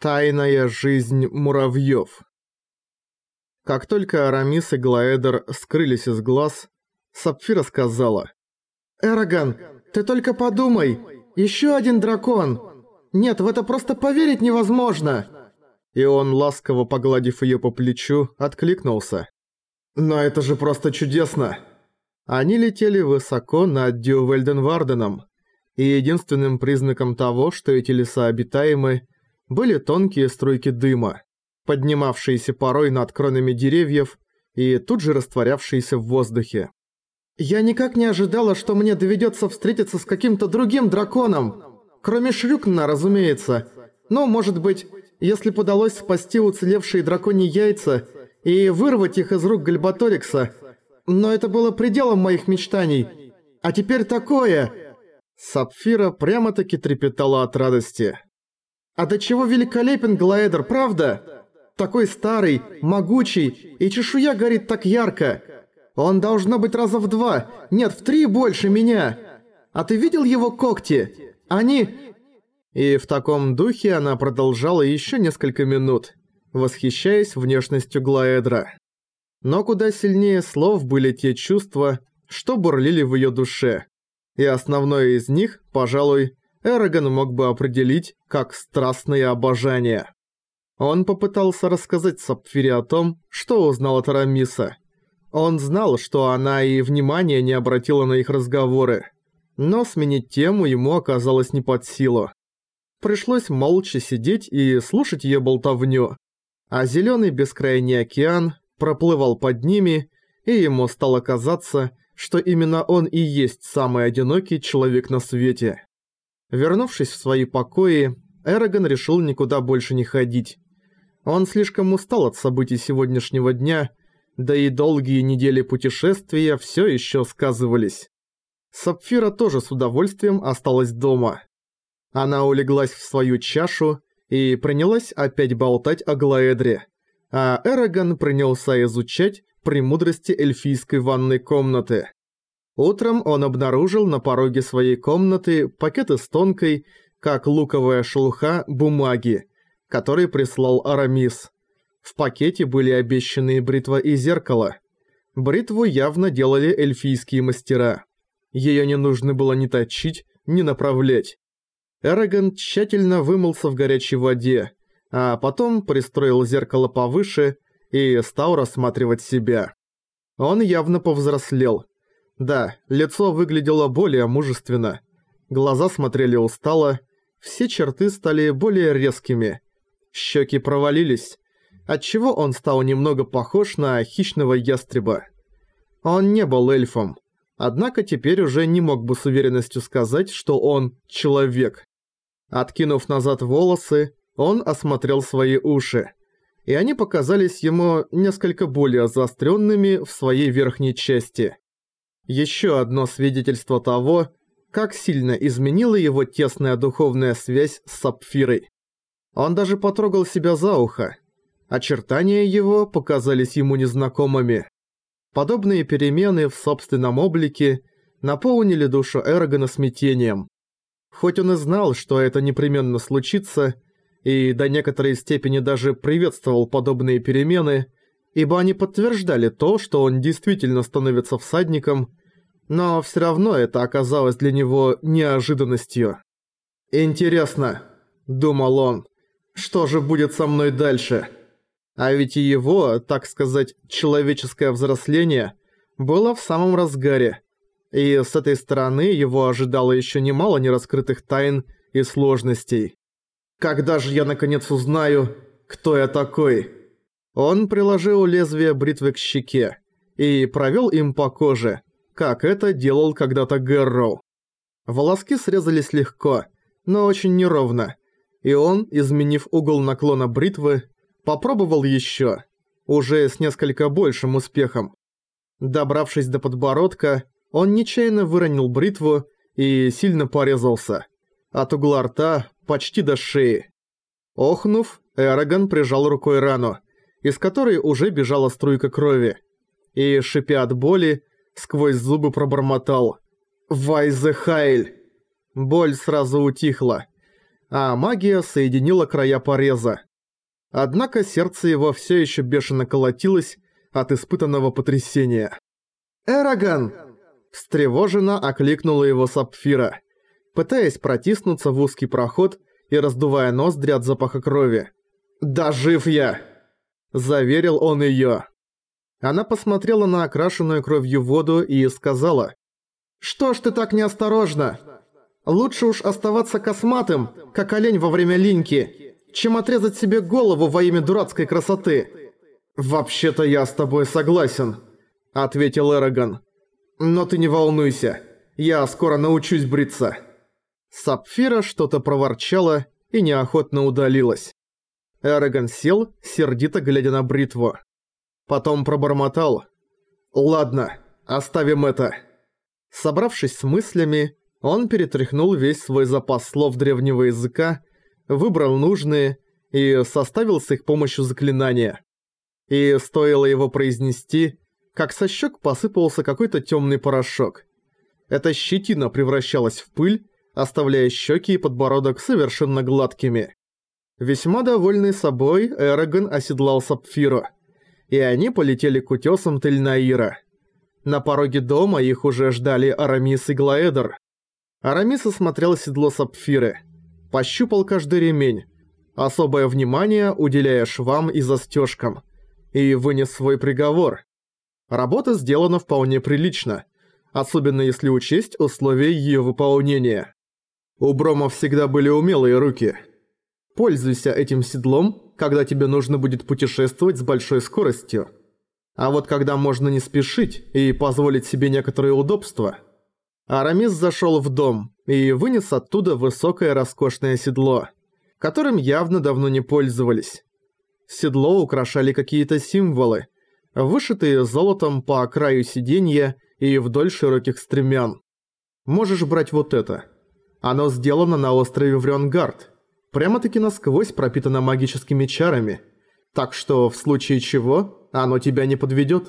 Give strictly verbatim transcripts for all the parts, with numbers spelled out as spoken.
Тайная жизнь муравьёв. Как только Арамис и Глаэдер скрылись из глаз, Сапфира сказала: «Эраган, ты только подумай! Ещё один дракон! Нет, в это просто поверить невозможно!» И он, ласково погладив её по плечу, откликнулся: «Но это же просто чудесно!» Они летели высоко над Дювельденварденом, и единственным признаком того, что эти леса обитаемы, были тонкие струйки дыма, поднимавшиеся порой над кронами деревьев и тут же растворявшиеся в воздухе. «Я никак не ожидала, что мне доведется встретиться с каким-то другим драконом, кроме Шрюкна, разумеется. Но, может быть, если б удалось спасти уцелевшие драконьи яйца и вырвать их из рук Гальбаторикса, но это было пределом моих мечтаний. А теперь такое!» Сапфира прямо-таки трепетала от радости. «А до чего великолепен Глаэдер, правда? Такой старый, могучий, и чешуя горит так ярко. Он должно быть раза в два, нет, в три больше меня. А ты видел его когти? Они...» И в таком духе она продолжала еще несколько минут, восхищаясь внешностью Глаэдра. Но куда сильнее слов были те чувства, что бурлили в ее душе. И основное из них, пожалуй, Эраган мог бы определить как страстное обожание. Он попытался рассказать Сапфире о том, что узнал от Арамиса. Он знал, что она и внимания не обратила на их разговоры, но сменить тему ему оказалось не под силу. Пришлось молча сидеть и слушать её болтовню, а зелёный бескрайний океан проплывал под ними, и ему стало казаться, что именно он и есть самый одинокий человек на свете. Вернувшись в свои покои, Эраган решил никуда больше не ходить. Он слишком устал от событий сегодняшнего дня, да и долгие недели путешествия всё ещё сказывались. Сапфира тоже с удовольствием осталась дома. Она улеглась в свою чашу и принялась опять болтать о Глаэдре, а Эраган принялся изучать премудрости эльфийской ванной комнаты. Утром он обнаружил на пороге своей комнаты пакет из тонкой, как луковая шелуха, бумаги, который прислал Арамис. В пакете были обещанные бритва и зеркало. Бритву явно делали эльфийские мастера. Её не нужно было ни точить, ни направлять. Эраган тщательно вымылся в горячей воде, а потом пристроил зеркало повыше и стал рассматривать себя. Он явно повзрослел. Да, лицо выглядело более мужественно. Глаза смотрели устало, все черты стали более резкими. Щеки провалились, отчего он стал немного похож на хищного ястреба. Он не был эльфом, однако теперь уже не мог бы с уверенностью сказать, что он человек. Откинув назад волосы, он осмотрел свои уши, и они показались ему несколько более заостренными в своей верхней части. Еще одно свидетельство того, как сильно изменила его тесная духовная связь с Сапфирой. Он даже потрогал себя за ухо. Очертания его показались ему незнакомыми. Подобные перемены в собственном облике наполнили душу Эрагана смятением. Хоть он и знал, что это непременно случится, и до некоторой степени даже приветствовал подобные перемены, ибо они подтверждали то, что он действительно становится всадником, но всё равно это оказалось для него неожиданностью. «Интересно», — думал он, — «что же будет со мной дальше?» А ведь и его, так сказать, человеческое взросление было в самом разгаре, и с этой стороны его ожидало ещё немало нераскрытых тайн и сложностей. «Когда же я наконец узнаю, кто я такой?» Он приложил лезвие бритвы к щеке и провёл им по коже, как это делал когда-то Гэрроу. Волоски срезались легко, но очень неровно, и он, изменив угол наклона бритвы, попробовал ещё, уже с несколько большим успехом. Добравшись до подбородка, он нечаянно выронил бритву и сильно порезался. От угла рта почти до шеи. Охнув, Эраган прижал рукой рану, из которой уже бежала струйка крови, и, шипя от боли, сквозь зубы пробормотал: «Вайзе Хайль!». Боль сразу утихла. а магия соединила края пореза. Однако сердце его все еще бешено колотилось от испытанного потрясения. «Эраган!» – встревоженно окликнула его Сапфира, пытаясь протиснуться в узкий проход и раздувая ноздри от запаха крови. «Да жив я!» – заверил он её. Она посмотрела на окрашенную кровью воду и сказала: «Что ж ты так неосторожна? Лучше уж оставаться косматым, как олень во время линьки, чем отрезать себе голову во имя дурацкой красоты». «Вообще-то я с тобой согласен», — ответил Эраган. «Но ты не волнуйся, я скоро научусь бриться». Сапфира что-то проворчала и неохотно удалилась. Эраган сел, сердито глядя на бритву. Потом пробормотал: «Ладно, оставим это». Собравшись с мыслями, он перетряхнул весь свой запас слов древнего языка, выбрал нужные и составил с их помощью заклинания. И стоило его произнести, как со щек посыпался какой-то темный порошок. Эта щетина превращалась в пыль, оставляя щеки и подбородок совершенно гладкими. Весьма довольный собой, Эраган оседлал Сапфиру, и они полетели к утесам Тельнаира. На пороге дома их уже ждали Арамис и Глаэдер. Арамис осмотрел седло Сапфиры, пощупал каждый ремень, особое внимание уделяя швам и застежкам, и вынес свой приговор. Работа сделана вполне прилично, особенно если учесть условия ее выполнения. У Брома всегда были умелые руки. Пользуйся этим седлом, когда тебе нужно будет путешествовать с большой скоростью. А вот когда можно не спешить и позволить себе некоторые удобства. Арамис зашел в дом и вынес оттуда высокое роскошное седло, которым явно давно не пользовались. Седло украшали какие-то символы, вышитые золотом по краю сиденья и вдоль широких стремян. Можешь брать вот это. Оно сделано на острове Врёнгард, прямо-таки насквозь пропитано магическими чарами, так что в случае чего оно тебя не подведет.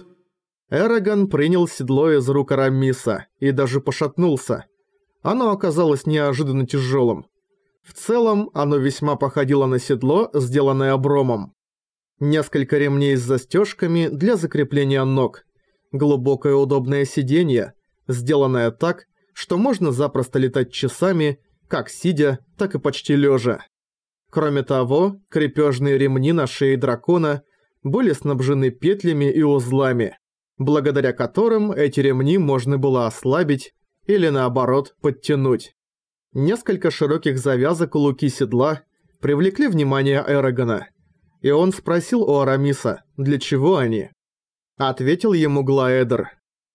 Эраган принял седло из рук Арамиса и даже пошатнулся. Оно оказалось неожиданно тяжелым. В целом, оно весьма походило на седло, сделанное Бромом. Несколько ремней с застежками для закрепления ног. Глубокое удобное сиденье, сделанное так, что можно запросто летать часами, как сидя, так и почти лежа. Кроме того, крепежные ремни на шее дракона были снабжены петлями и узлами, благодаря которым эти ремни можно было ослабить или наоборот подтянуть. Несколько широких завязок у луки седла привлекли внимание Эрагана, и он спросил у Арамиса, для чего они. Ответил ему Глаэдер: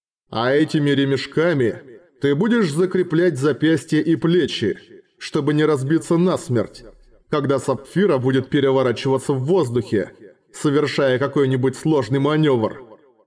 «А этими ремешками ты будешь закреплять запястья и плечи, чтобы не разбиться насмерть, когда Сапфира будет переворачиваться в воздухе, совершая какой-нибудь сложный маневр».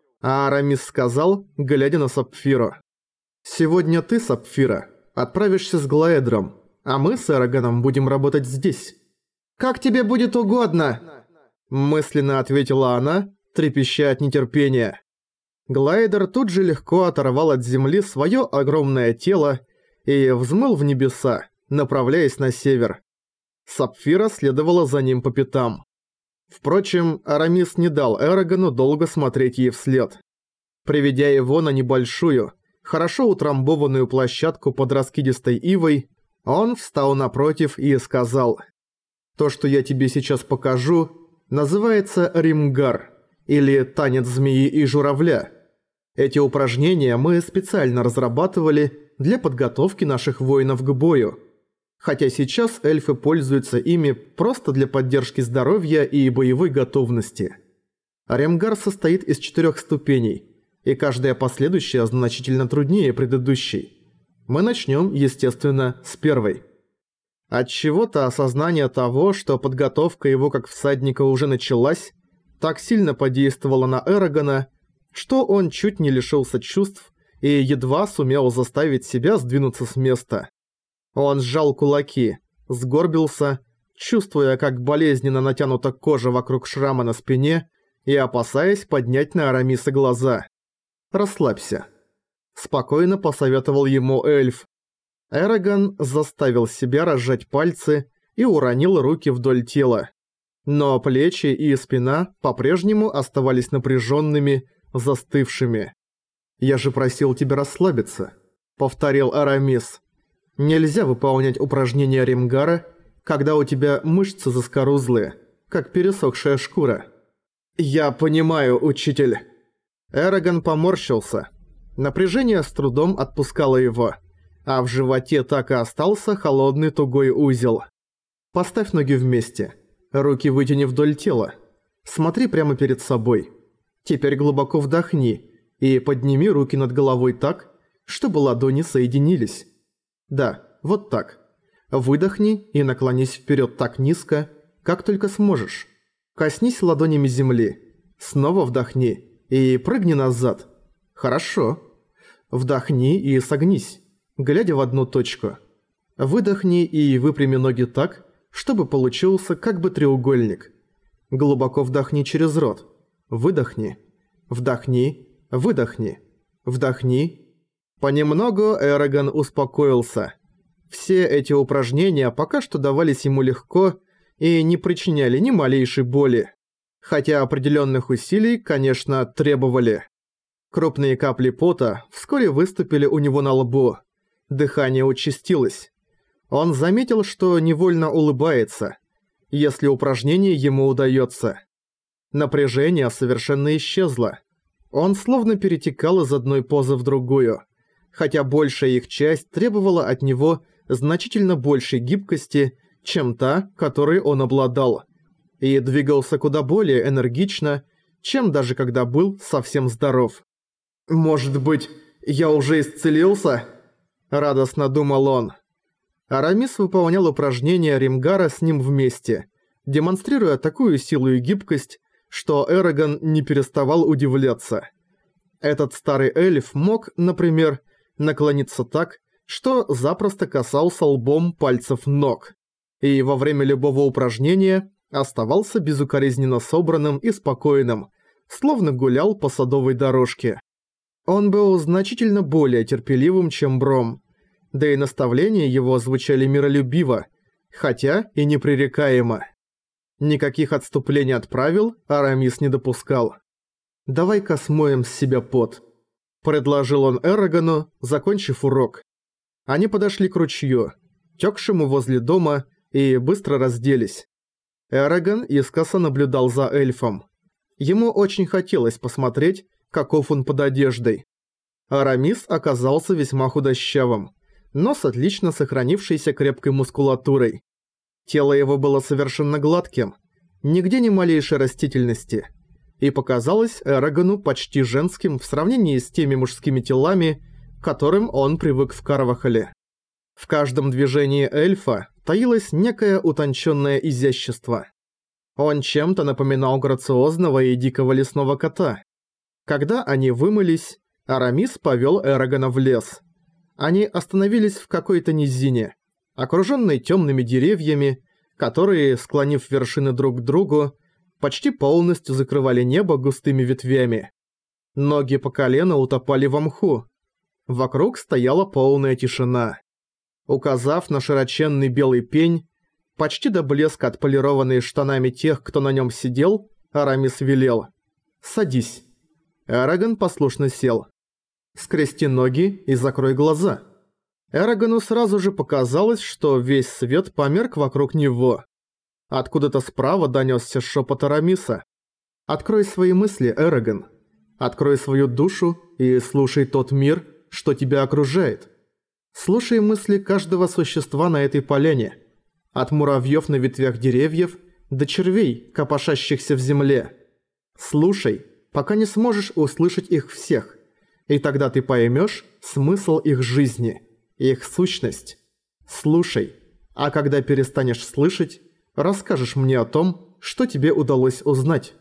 А Арамис сказал, глядя на Сапфиру: «Сегодня ты, Сапфира, отправишься с Глаэдром, а мы с Эраганом будем работать здесь». «Как тебе будет угодно», – мысленно ответила она, трепеща от нетерпения. Глайдер тут же легко оторвал от земли свое огромное тело и взмыл в небеса, направляясь на север. Сапфира следовала за ним по пятам. Впрочем, Арамис не дал Эрагану долго смотреть ей вслед. Приведя его на небольшую, хорошо утрамбованную площадку под раскидистой ивой, он встал напротив и сказал: «То, что я тебе сейчас покажу, называется Римгар, или танец змеи и журавля. Эти упражнения мы специально разрабатывали для подготовки наших воинов к бою. Хотя сейчас эльфы пользуются ими просто для поддержки здоровья и боевой готовности. Римгар состоит из четырех ступеней, и каждая последующая значительно труднее предыдущей. Мы начнем, естественно, с первой». Отчего-то осознание того, что подготовка его как всадника уже началась, так сильно подействовало на Эрагана, что он чуть не лишился чувств и едва сумел заставить себя сдвинуться с места. Он сжал кулаки, сгорбился, чувствуя, как болезненно натянута кожа вокруг шрама на спине, и опасаясь поднять на Арамиса глаза. «Расслабься», – спокойно посоветовал ему эльф. Эраган заставил себя разжать пальцы и уронил руки вдоль тела. Но плечи и спина по-прежнему оставались напряженными, застывшими. «Я же просил тебя расслабиться», — повторил Арамис. «Нельзя выполнять упражнения Римгара, когда у тебя мышцы заскорузлые, как пересохшая шкура». «Я понимаю, учитель». Эрагон поморщился. Напряжение с трудом отпускало его, а в животе так и остался холодный тугой узел. «Поставь ноги вместе, руки вытяни вдоль тела, смотри прямо перед собой. Теперь глубоко вдохни и подними руки над головой так, чтобы ладони соединились. Да, вот так. Выдохни и наклонись вперед так низко, как только сможешь. Коснись ладонями земли. Снова вдохни и прыгни назад. Хорошо. Вдохни и согнись, глядя в одну точку. Выдохни и выпрями ноги так, чтобы получился как бы треугольник. Глубоко вдохни через рот. Выдохни. Вдохни. Выдохни. Вдохни. Понемногу Эрагон успокоился. Все эти упражнения пока что давались ему легко и не причиняли ни малейшей боли. Хотя определенных усилий, конечно, требовали. Крупные капли пота вскоре выступили у него на лбу. Дыхание участилось. Он заметил, что невольно улыбается, если упражнение ему удается. Напряжение совершенно исчезло. Он словно перетекал из одной позы в другую, хотя большая их часть требовала от него значительно большей гибкости, чем та, которой он обладал, и двигался куда более энергично, чем даже когда был совсем здоров. «Может быть, я уже исцелился?» – радостно думал он. Арамис выполнял упражнения Римгара с ним вместе, демонстрируя такую силу и гибкость, что Эрагон не переставал удивляться. Этот старый эльф мог, например, наклониться так, что запросто касался лбом пальцев ног, и во время любого упражнения оставался безукоризненно собранным и спокойным, словно гулял по садовой дорожке. Он был значительно более терпеливым, чем Бром, да и наставления его звучали миролюбиво, хотя и непререкаемо. Никаких отступлений от правил Арамис не допускал. «Давай-ка смоем с себя пот», – предложил он Эрагону, закончив урок. Они подошли к ручью, тёкшему возле дома, и быстро разделись. Эрагон искоса наблюдал за эльфом. Ему очень хотелось посмотреть, каков он под одеждой. Арамис оказался весьма худощавым, но с отлично сохранившейся крепкой мускулатурой. Тело его было совершенно гладким, нигде ни малейшей растительности, и показалось Эрагону почти женским в сравнении с теми мужскими телами, к которым он привык в Карвахале. В каждом движении эльфа таилось некое утонченное изящество. Он чем-то напоминал грациозного и дикого лесного кота. Когда они вымылись, Арамис повел Эрагона в лес. Они остановились в какой-то низине, окруженной темными деревьями, которые, склонив вершины друг к другу, почти полностью закрывали небо густыми ветвями. Ноги по колено утопали во мху. Вокруг стояла полная тишина. Указав на широченный белый пень, почти до блеска отполированные штанами тех, кто на нем сидел, Арамис велел: «Садись». Эрагон послушно сел. «Скрести ноги и закрой глаза». Эрагону сразу же показалось, что весь свет померк вокруг него. Откуда-то справа донёсся шёпот Арамиса. «Открой свои мысли, Эрагон. Открой свою душу и слушай тот мир, что тебя окружает. Слушай мысли каждого существа на этой поляне. От муравьёв на ветвях деревьев до червей, копошащихся в земле. Слушай, пока не сможешь услышать их всех, и тогда ты поймёшь смысл их жизни, их сущность. Слушай, а когда перестанешь слышать, расскажешь мне о том, что тебе удалось узнать».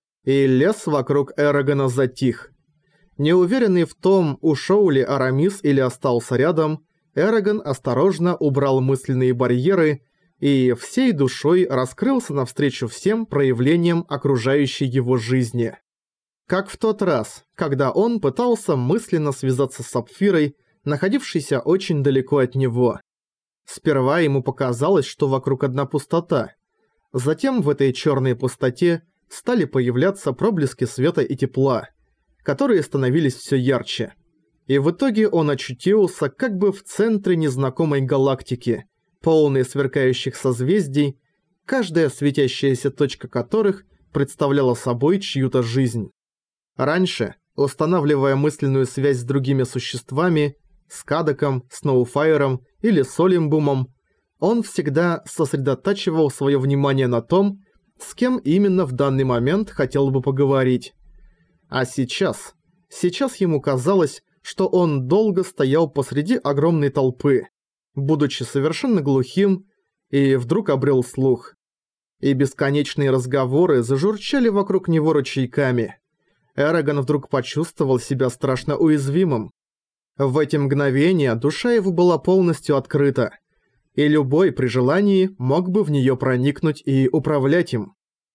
И лес вокруг Эрагона затих. Неуверенный в том, ушёл ли Арамис или остался рядом, Эрагон осторожно убрал мысленные барьеры и всей душой раскрылся навстречу всем проявлениям окружающей его жизни. Как в тот раз, когда он пытался мысленно связаться с Сапфирой, находившейся очень далеко от него. Сперва ему показалось, что вокруг одна пустота. Затем в этой черной пустоте стали появляться проблески света и тепла, которые становились все ярче. И в итоге он очутился как бы в центре незнакомой галактики, полной сверкающих созвездий, каждая светящаяся точка которых представляла собой чью-то жизнь. Раньше, устанавливая мысленную связь с другими существами, с Кадоком, Сноуфайером или Солимбумом, он всегда сосредотачивал свое внимание на том, с кем именно в данный момент хотел бы поговорить. А сейчас, сейчас ему казалось, что он долго стоял посреди огромной толпы, будучи совершенно глухим, и вдруг обрел слух. И бесконечные разговоры зажурчали вокруг него ручейками. Эрагон вдруг почувствовал себя страшно уязвимым. В эти мгновения душа его была полностью открыта, и любой при желании мог бы в нее проникнуть и управлять им.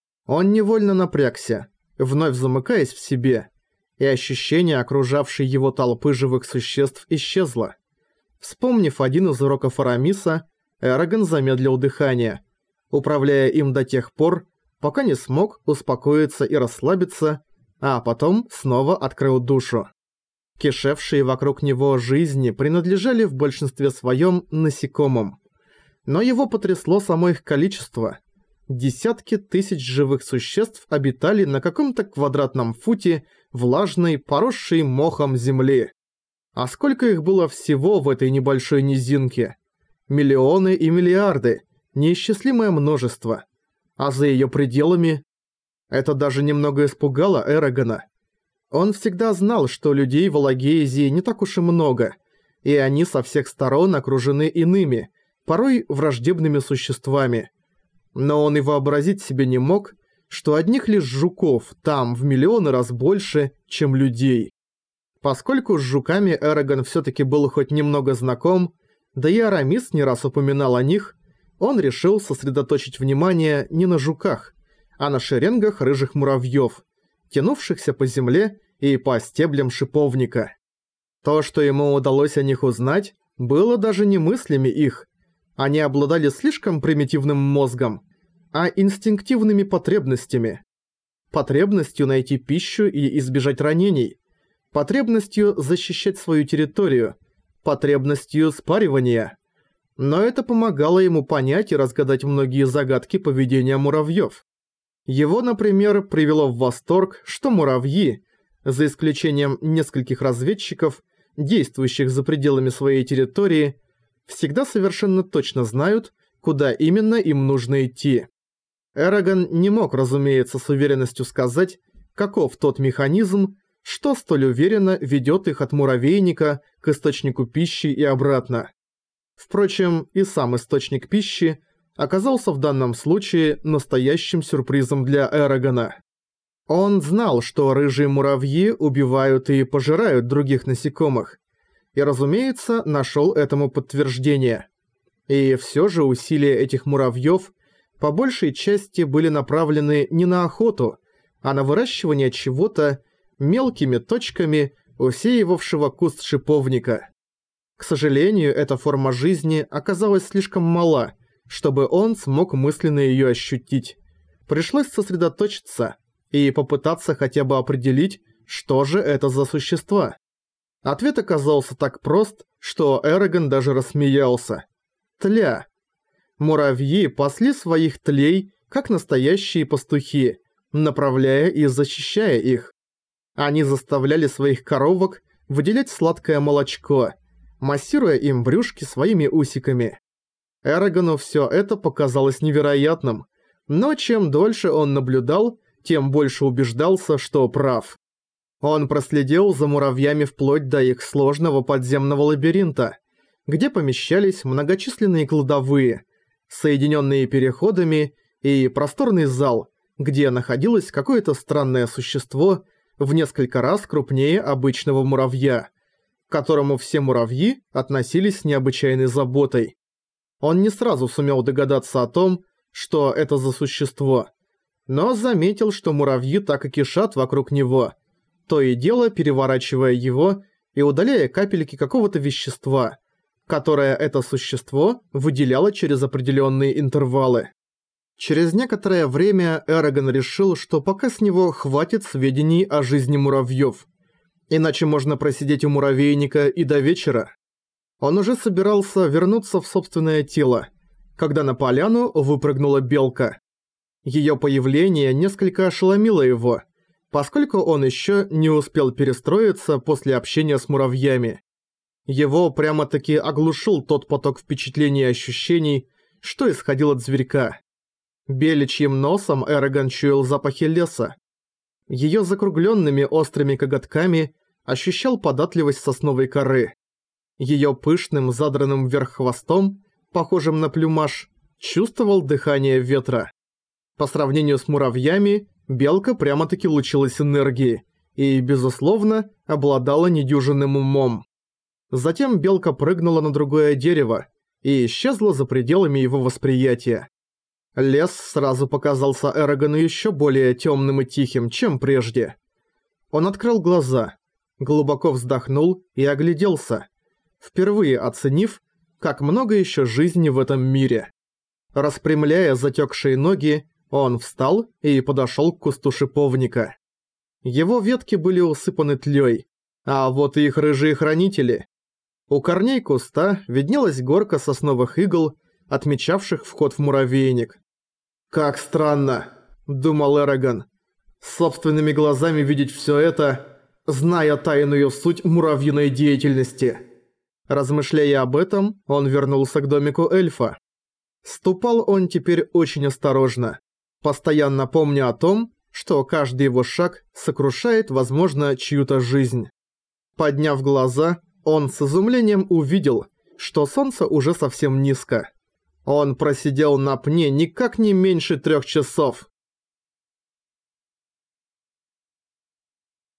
Он невольно напрягся, вновь замыкаясь в себе, и ощущение окружавшей его толпы живых существ исчезло. Вспомнив один из уроков Арамиса, Эрагон замедлил дыхание, управляя им до тех пор, пока не смог успокоиться и расслабиться, а потом снова открыл душу. Кишевшие вокруг него жизни принадлежали в большинстве своем насекомым. Но его потрясло само их количество. Десятки тысяч живых существ обитали на каком-то квадратном футе влажной, поросшей мохом земли. А сколько их было всего в этой небольшой низинке? Миллионы и миллиарды, неисчислимое множество. А за ее пределами... Это даже немного испугало Эрагона. Он всегда знал, что людей в Алагеизии не так уж и много, и они со всех сторон окружены иными, порой враждебными существами. Но он и вообразить себе не мог, что одних лишь жуков там в миллионы раз больше, чем людей. Поскольку с жуками Эрагон всё-таки был хоть немного знаком, да и Арамис не раз упоминал о них, он решил сосредоточить внимание не на жуках, а на шеренгах рыжих муравьёв, тянувшихся по земле и по стеблям шиповника. То, что ему удалось о них узнать, было даже не мыслями их. Они обладали слишком примитивным мозгом, а инстинктивными потребностями. Потребностью найти пищу и избежать ранений, потребностью защищать свою территорию, потребностью спаривания. Но это помогало ему понять и разгадать многие загадки поведения муравьёв. Его, например, привело в восторг, что муравьи, за исключением нескольких разведчиков, действующих за пределами своей территории, всегда совершенно точно знают, куда именно им нужно идти. Эрагон не мог, разумеется, с уверенностью сказать, каков тот механизм, что столь уверенно ведет их от муравейника к источнику пищи и обратно. Впрочем, и сам источник пищи оказался в данном случае настоящим сюрпризом для Эрагона. Он знал, что рыжие муравьи убивают и пожирают других насекомых, и, разумеется, нашел этому подтверждение. И все же усилия этих муравьев по большей части были направлены не на охоту, а на выращивание чего-то мелкими точками, усеивавшего куст шиповника. К сожалению, эта форма жизни оказалась слишком мала, чтобы он смог мысленно ее ощутить. Пришлось сосредоточиться и попытаться хотя бы определить, что же это за существа. Ответ оказался так прост, что Эрагон даже рассмеялся. Тля. Муравьи пасли своих тлей, как настоящие пастухи, направляя и защищая их. Они заставляли своих коровок выделять сладкое молочко, массируя им брюшки своими усиками. Эрагону всё это показалось невероятным, но чем дольше он наблюдал, тем больше убеждался, что прав. Он проследил за муравьями вплоть до их сложного подземного лабиринта, где помещались многочисленные кладовые, соединенные переходами, и просторный зал, где находилось какое-то странное существо в несколько раз крупнее обычного муравья, к которому все муравьи относились с необычайной заботой. Он не сразу сумел догадаться о том, что это за существо, но заметил, что муравьи так и кишат вокруг него, то и дело переворачивая его и удаляя капельки какого-то вещества, которое это существо выделяло через определенные интервалы. Через некоторое время Эрагон решил, что пока с него хватит сведений о жизни муравьёв. Иначе можно просидеть у муравейника и до вечера. Он уже собирался вернуться в собственное тело, когда на поляну выпрыгнула белка. Её появление несколько ошеломило его, поскольку он ещё не успел перестроиться после общения с муравьями. Его прямо-таки оглушил тот поток впечатлений и ощущений, что исходил от зверька. Беличьим носом Эрагон чуял запахи леса. Её закруглёнными острыми коготками ощущал податливость сосновой коры. Её пышным задранным вверх хвостом, похожим на плюмаж, чувствовал дыхание ветра. По сравнению с муравьями, белка прямо-таки лучилась энергией и, безусловно, обладала недюжинным умом. Затем белка прыгнула на другое дерево и исчезла за пределами его восприятия. Лес сразу показался Эрагону ещё более тёмным и тихим, чем прежде. Он открыл глаза, глубоко вздохнул и огляделся, впервые оценив, как много ещё жизни в этом мире. Распрямляя затёкшие ноги, он встал и подошёл к кусту шиповника. Его ветки были усыпаны тлёй, а вот и их рыжие хранители. У корней куста виднелась горка сосновых игл, отмечавших вход в муравейник. «Как странно», — думал Эрагон, — «собственными глазами видеть всё это, зная тайную суть муравьиной деятельности». Размышляя об этом, он вернулся к домику эльфа. Ступал он теперь очень осторожно, постоянно помня о том, что каждый его шаг сокрушает, возможно, чью-то жизнь. Подняв глаза, он с изумлением увидел, что солнце уже совсем низко. Он просидел на пне никак не меньше трех часов.